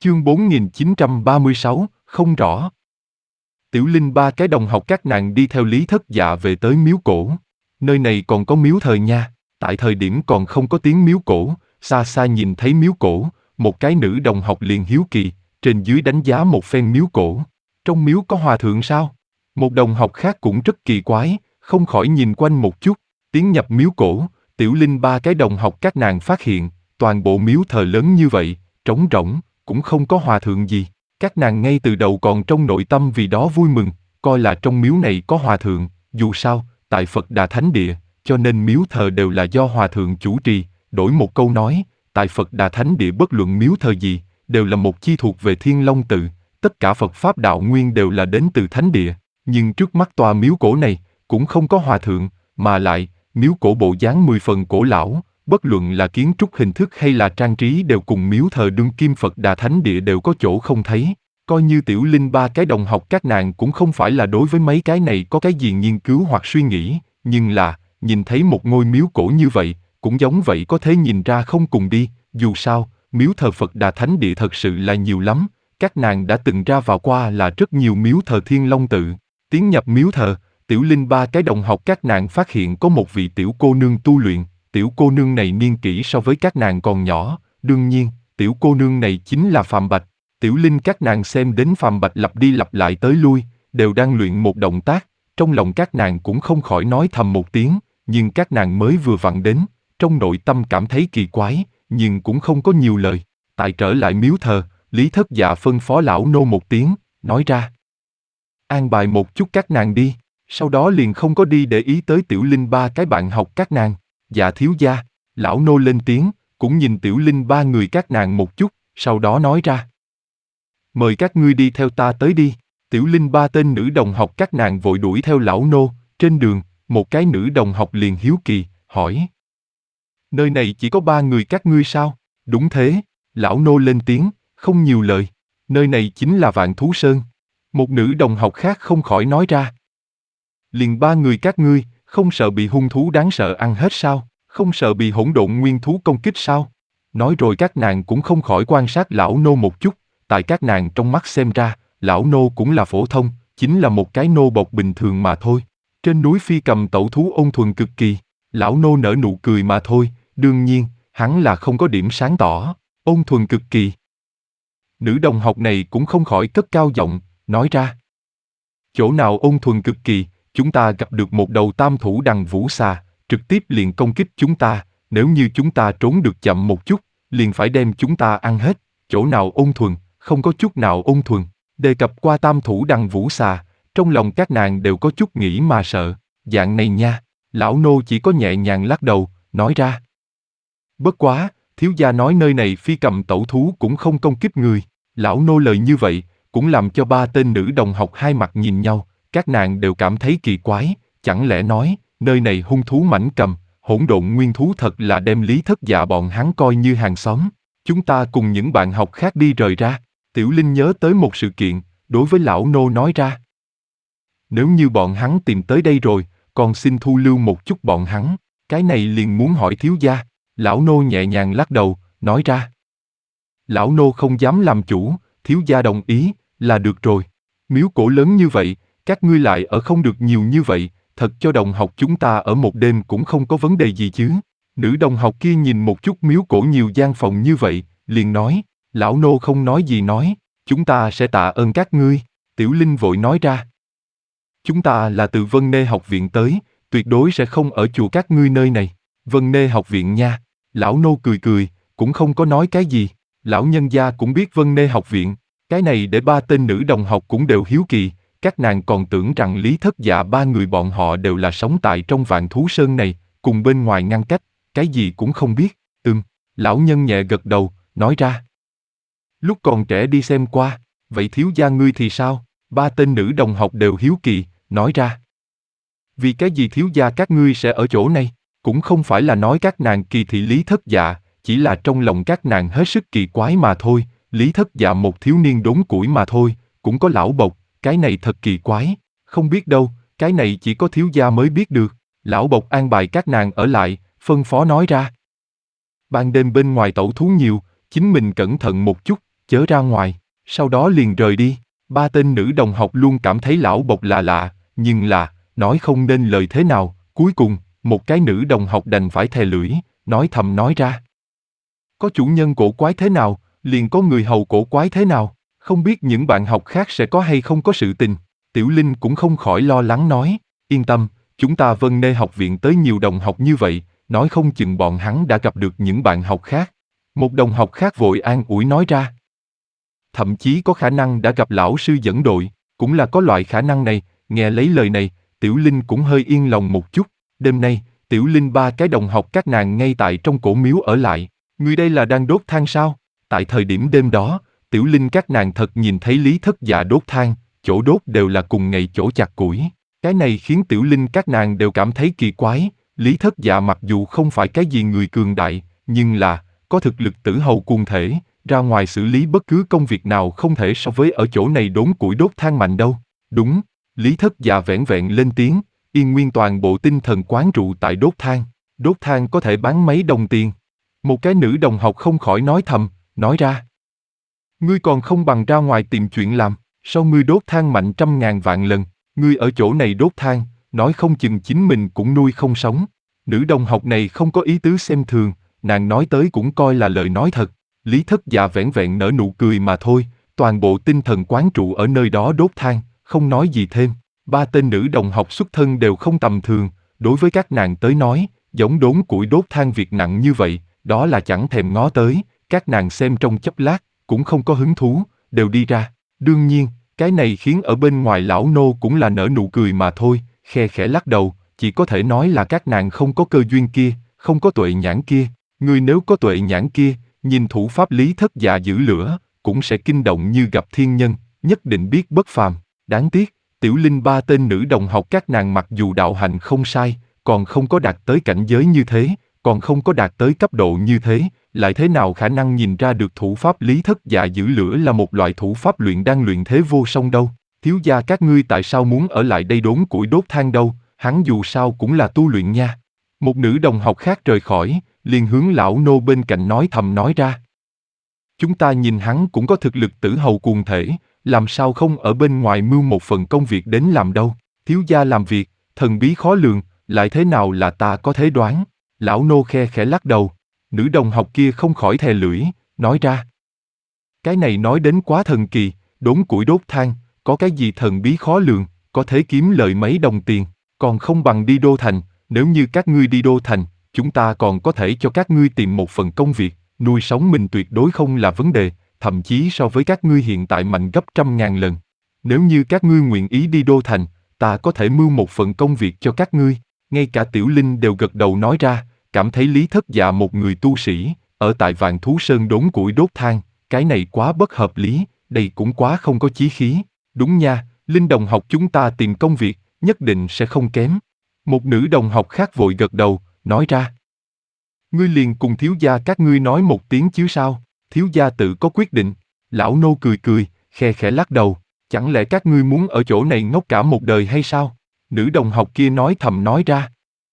Chương 4936, không rõ. Tiểu Linh ba cái đồng học các nàng đi theo Lý Thất Dạ về tới miếu cổ. Nơi này còn có miếu thờ nha, tại thời điểm còn không có tiếng miếu cổ, xa xa nhìn thấy miếu cổ, một cái nữ đồng học liền hiếu kỳ, trên dưới đánh giá một phen miếu cổ. Trong miếu có hòa thượng sao? Một đồng học khác cũng rất kỳ quái, không khỏi nhìn quanh một chút, tiến nhập miếu cổ, Tiểu Linh ba cái đồng học các nàng phát hiện, toàn bộ miếu thờ lớn như vậy, trống rỗng, cũng không có hòa thượng gì. Các nàng ngay từ đầu còn trong nội tâm vì đó vui mừng, coi là trong miếu này có hòa thượng, dù sao, tại Phật Đà Thánh Địa, cho nên miếu thờ đều là do hòa thượng chủ trì, đổi một câu nói, tại Phật Đà Thánh Địa bất luận miếu thờ gì, đều là một chi thuộc về Thiên Long Tự, tất cả Phật Pháp đạo nguyên đều là đến từ Thánh Địa, nhưng trước mắt tòa miếu cổ này, cũng không có hòa thượng, mà lại, miếu cổ bộ dáng 10 phần cổ lão, bất luận là kiến trúc hình thức hay là trang trí đều cùng miếu thờ đương kim Phật Đà Thánh Địa đều có chỗ không thấy. Coi như Tiểu Linh ba cái đồng học các nàng cũng không phải là đối với mấy cái này có cái gì nghiên cứu hoặc suy nghĩ, nhưng là, nhìn thấy một ngôi miếu cổ như vậy, cũng giống vậy có thể nhìn ra không cùng đi, dù sao, miếu thờ Phật Đà Thánh Địa thật sự là nhiều lắm, các nàng đã từng ra vào qua là rất nhiều miếu thờ Thiên Long Tự. Tiến nhập miếu thờ, Tiểu Linh ba cái đồng học các nàng phát hiện có một vị tiểu cô nương tu luyện, tiểu cô nương này niên kỷ so với các nàng còn nhỏ, đương nhiên, tiểu cô nương này chính là Phạm Bạch. Tiểu Linh các nàng xem đến Phạm Bạch lặp đi lặp lại tới lui, đều đang luyện một động tác, trong lòng các nàng cũng không khỏi nói thầm một tiếng, nhưng các nàng mới vừa vặn đến, trong nội tâm cảm thấy kỳ quái, nhưng cũng không có nhiều lời. Tại trở lại miếu thờ, Lý Thất Dạ phân phó lão nô một tiếng, nói ra. An bài một chút các nàng đi, sau đó liền không có đi để ý tới Tiểu Linh ba cái bạn học các nàng. Dạ thiếu gia, lão nô lên tiếng, cũng nhìn Tiểu Linh ba người các nàng một chút, sau đó nói ra. Mời các ngươi đi theo ta tới đi. Tiểu Linh ba tên nữ đồng học các nàng vội đuổi theo lão nô, trên đường, một cái nữ đồng học liền hiếu kỳ, hỏi. Nơi này chỉ có 3 người các ngươi sao? Đúng thế, lão nô lên tiếng, không nhiều lời. Nơi này chính là Vạn Thú Sơn. Một nữ đồng học khác không khỏi nói ra. Liền 3 người các ngươi, không sợ bị hung thú đáng sợ ăn hết sao? Không sợ bị hỗn độn nguyên thú công kích sao? Nói rồi các nàng cũng không khỏi quan sát lão nô một chút, tại các nàng trong mắt xem ra, lão nô cũng là phổ thông, chính là một cái nô bộc bình thường mà thôi. Trên núi Phi Cầm tẩu thú ôn thuần cực kỳ, lão nô nở nụ cười mà thôi, đương nhiên, hắn là không có điểm sáng tỏ, ôn thuần cực kỳ. Nữ đồng học này cũng không khỏi cất cao giọng, nói ra. Chỗ nào ôn thuần cực kỳ, chúng ta gặp được một đầu tam thủ đằng vũ xà, trực tiếp liền công kích chúng ta, nếu như chúng ta trốn được chậm một chút, liền phải đem chúng ta ăn hết, chỗ nào ôn thuần, không có chút nào ôn thuần. Đề cập qua tam thủ đằng vũ xà, trong lòng các nàng đều có chút nghĩ mà sợ, dạng này nha, lão nô chỉ có nhẹ nhàng lắc đầu, nói ra. Bất quá, thiếu gia nói nơi này Phi Cầm tẩu thú cũng không công kích người, lão nô lời như vậy, cũng làm cho 3 tên nữ đồng học hai mặt nhìn nhau, các nàng đều cảm thấy kỳ quái, chẳng lẽ nói, nơi này hung thú mãnh cầm, hỗn độn nguyên thú thật là đem Lý Thất Dạ bọn hắn coi như hàng xóm. Chúng ta cùng những bạn học khác đi rời ra. Tiểu Linh nhớ tới một sự kiện, đối với lão nô nói ra. Nếu như bọn hắn tìm tới đây rồi, còn xin thu lưu một chút bọn hắn, cái này liền muốn hỏi thiếu gia. Lão nô nhẹ nhàng lắc đầu, nói ra. Lão nô không dám làm chủ, thiếu gia đồng ý, là được rồi. Miếu cổ lớn như vậy, các ngươi lại ở không được nhiều như vậy, thật cho đồng học chúng ta ở một đêm cũng không có vấn đề gì chứ. Nữ đồng học kia nhìn một chút miếu cổ nhiều gian phòng như vậy, liền nói, lão nô không nói gì nói, chúng ta sẽ tạ ơn các ngươi. Tiểu Linh vội nói ra. Chúng ta là từ Vân Nê học viện tới, tuyệt đối sẽ không ở chùa các ngươi nơi này. Vân Nê học viện nha. Lão nô cười cười, cũng không có nói cái gì. Lão nhân gia cũng biết Vân Nê học viện. Cái này để 3 tên nữ đồng học cũng đều hiếu kỳ. Các nàng còn tưởng rằng Lý Thất Dạ 3 người bọn họ đều là sống tại trong Vạn Thú Sơn này, cùng bên ngoài ngăn cách, cái gì cũng không biết. Lão nhân nhẹ gật đầu, nói ra. Lúc còn trẻ đi xem qua, vậy thiếu gia ngươi thì sao? 3 tên nữ đồng học đều hiếu kỳ, nói ra. Vì cái gì thiếu gia các ngươi sẽ ở chỗ này? Cũng không phải là nói các nàng kỳ thị Lý Thất Dạ, chỉ là trong lòng các nàng hết sức kỳ quái mà thôi. Lý Thất Dạ một thiếu niên đốn củi mà thôi, cũng có lão bộc, cái này thật kỳ quái. Không biết đâu, cái này chỉ có thiếu gia mới biết được. Lão bộc an bài các nàng ở lại, phân phó nói ra. Ban đêm bên ngoài tẩu thú nhiều, chính mình cẩn thận một chút, chớ ra ngoài, sau đó liền rời đi. Ba tên nữ đồng học luôn cảm thấy lão bộc là lạ, nhưng là, nói không nên lời thế nào, cuối cùng, một cái nữ đồng học đành phải thè lưỡi, nói thầm nói ra. Có chủ nhân cổ quái thế nào, liền có người hầu cổ quái thế nào, không biết những bạn học khác sẽ có hay không có sự tình. Tiểu Linh cũng không khỏi lo lắng nói, yên tâm, chúng ta Vân Nê học viện tới nhiều đồng học như vậy, nói không chừng bọn hắn đã gặp được những bạn học khác. Một đồng học khác vội an ủi nói ra. Thậm chí có khả năng đã gặp lão sư dẫn đội, cũng là có loại khả năng này. Nghe lấy lời này, Tiểu Linh cũng hơi yên lòng một chút. Đêm nay, Tiểu Linh ba cái đồng học các nàng ngay tại trong cổ miếu ở lại. Người đây là đang đốt than sao? Tại thời điểm đêm đó, Tiểu Linh các nàng thật nhìn thấy Lý Thất Dạ đốt than, chỗ đốt đều là cùng ngày chỗ chặt củi. Cái này khiến Tiểu Linh các nàng đều cảm thấy kỳ quái. Lý Thất Dạ mặc dù không phải cái gì người cường đại, nhưng là có thực lực tử hầu cuồng thể, ra ngoài xử lý bất cứ công việc nào không thể so với ở chỗ này đốn củi đốt than mạnh đâu. Đúng, Lý Thất Dạ vẻn vẹn lên tiếng, yên nguyên toàn bộ tinh thần quán trụ tại đốt than có thể bán mấy đồng tiền. Một cái nữ đồng học không khỏi nói thầm, nói ra. Ngươi còn không bằng ra ngoài tìm chuyện làm, sao ngươi đốt than mạnh 100.000 vạn lần, ngươi ở chỗ này đốt than, nói không chừng chính mình cũng nuôi không sống. Nữ đồng học này không có ý tứ xem thường, nàng nói tới cũng coi là lời nói thật. Lý Thất Dạ vẻn vẹn nở nụ cười mà thôi, toàn bộ tinh thần quán trụ ở nơi đó đốt than, không nói gì thêm. Ba tên nữ đồng học xuất thân đều không tầm thường, đối với các nàng tới nói, giống đốn củi đốt than việc nặng như vậy, đó là chẳng thèm ngó tới, các nàng xem trong chốc lát, cũng không có hứng thú, đều đi ra. Đương nhiên, cái này khiến ở bên ngoài lão nô cũng là nở nụ cười mà thôi, khe khẽ lắc đầu, chỉ có thể nói là các nàng không có cơ duyên kia, không có tuệ nhãn kia. Người nếu có tuệ nhãn kia, nhìn thủ pháp Lý Thất Dạ giữ lửa, cũng sẽ kinh động như gặp thiên nhân, nhất định biết bất phàm. Đáng tiếc, Tiểu Linh ba tên nữ đồng học các nàng mặc dù đạo hạnh không sai, còn không có đạt tới cảnh giới như thế, còn không có đạt tới cấp độ như thế, lại thế nào khả năng nhìn ra được thủ pháp Lý Thất Dạ giữ lửa là một loại thủ pháp luyện đan luyện thế vô song đâu. Thiếu gia các ngươi tại sao muốn ở lại đây đốn củi đốt than đâu, hắn dù sao cũng là tu luyện nha. Một nữ đồng học khác rời khỏi, liền hướng lão nô bên cạnh nói thầm nói ra. Chúng ta nhìn hắn cũng có thực lực tử hầu cuồng thể, làm sao không ở bên ngoài mưu một phần công việc đến làm đâu. Thiếu gia làm việc, thần bí khó lường, lại thế nào là ta có thể đoán. Lão nô khe khẽ lắc đầu, nữ đồng học kia không khỏi thè lưỡi, nói ra. Cái này nói đến quá thần kỳ, đốn củi đốt than, có cái gì thần bí khó lường, có thể kiếm lợi mấy đồng tiền, còn không bằng đi đô thành, nếu như các ngươi đi đô thành, chúng ta còn có thể cho các ngươi tìm một phần công việc, nuôi sống mình tuyệt đối không là vấn đề, thậm chí so với các ngươi hiện tại mạnh gấp 100.000 lần. Nếu như các ngươi nguyện ý đi đô thành, ta có thể mưu một phần công việc cho các ngươi. Ngay cả Tiểu Linh đều gật đầu nói ra, cảm thấy Lý Thất Dạ một người tu sĩ, ở tại Vạn Thú Sơn đốn củi đốt than, cái này quá bất hợp lý, đây cũng quá không có chí khí. Đúng nha, Linh đồng học chúng ta tìm công việc, nhất định sẽ không kém. Một nữ đồng học khác vội gật đầu, nói ra. Ngươi liền cùng thiếu gia các ngươi nói một tiếng chứ sao, thiếu gia tự có quyết định. Lão nô cười cười, khe khẽ lắc đầu, chẳng lẽ các ngươi muốn ở chỗ này ngốc cả một đời hay sao? Nữ đồng học kia nói thầm nói ra.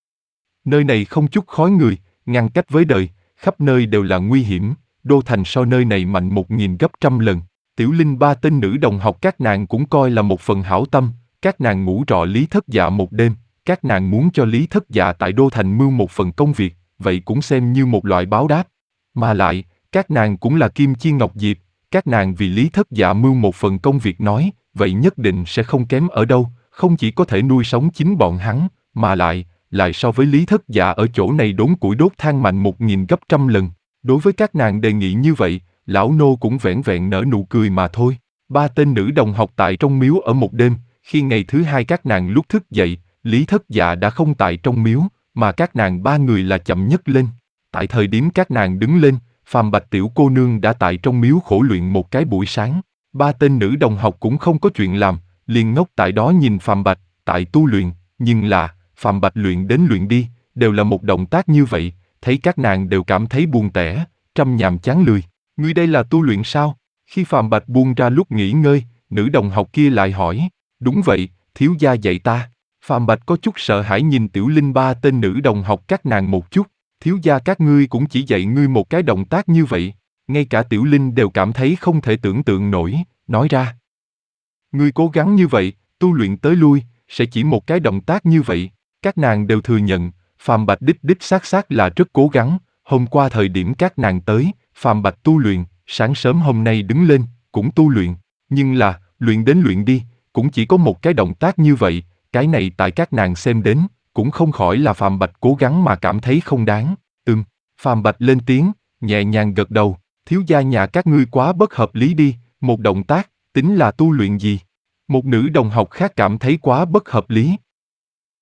Nơi này không chút khói người, ngăn cách với đời, khắp nơi đều là nguy hiểm, đô thành so nơi này mạnh 1.000 gấp 100 lần. Tiểu Linh ba tên nữ đồng học các nàng cũng coi là một phần hảo tâm, các nàng ngủ trọ Lý Thất Dạ một đêm, các nàng muốn cho Lý Thất Dạ tại đô thành mưu một phần công việc, vậy cũng xem như một loại báo đáp. Mà lại, các nàng cũng là Kim Chi Ngọc Diệp, các nàng vì Lý Thất Dạ mưu một phần công việc nói, vậy nhất định sẽ không kém ở đâu, không chỉ có thể nuôi sống chính bọn hắn, mà lại so với Lý Thất Dạ ở chỗ này đốn củi đốt than mạnh 1.000 gấp 100 lần. Đối với các nàng đề nghị như vậy, lão nô cũng vẻn vẹn nở nụ cười mà thôi. Ba tên nữ đồng học tại trong miếu ở một đêm, khi ngày thứ hai các nàng lúc thức dậy, Lý Thất Dạ đã không tại trong miếu, mà các nàng ba người là chậm nhất lên. Tại thời điểm các nàng đứng lên, Phàm Bạch tiểu cô nương đã tại trong miếu khổ luyện một cái buổi sáng. Ba tên nữ đồng học cũng không có chuyện làm, liền ngốc tại đó nhìn Phàm Bạch tại tu luyện, nhưng là Phàm Bạch luyện đến luyện đi, đều là một động tác như vậy, thấy các nàng đều cảm thấy buồn tẻ, trăm nhàm chán lười. Ngươi đây là tu luyện sao? Khi Phàm Bạch buông ra lúc nghỉ ngơi, nữ đồng học kia lại hỏi. Đúng vậy, thiếu gia dạy ta. Phàm Bạch có chút sợ hãi nhìn Tiểu Linh ba tên nữ đồng học các nàng một chút. Thiếu gia các ngươi cũng chỉ dạy ngươi một cái động tác như vậy. Ngay cả Tiểu Linh đều cảm thấy không thể tưởng tượng nổi, nói ra. Ngươi cố gắng như vậy, tu luyện tới lui, sẽ chỉ một cái động tác như vậy. Các nàng đều thừa nhận, Phàm Bạch đích đích xác là rất cố gắng. Hôm qua thời điểm các nàng tới, Phàm Bạch tu luyện, sáng sớm hôm nay đứng lên, cũng tu luyện. Nhưng là, luyện đến luyện đi, cũng chỉ có một cái động tác như vậy, cái này tại các nàng xem đến, cũng không khỏi là Phàm Bạch cố gắng mà cảm thấy không đáng. Phàm Bạch lên tiếng, nhẹ nhàng gật đầu, thiếu gia nhà các ngươi quá bất hợp lý đi, một động tác, tính là tu luyện gì? Một nữ đồng học khác cảm thấy quá bất hợp lý.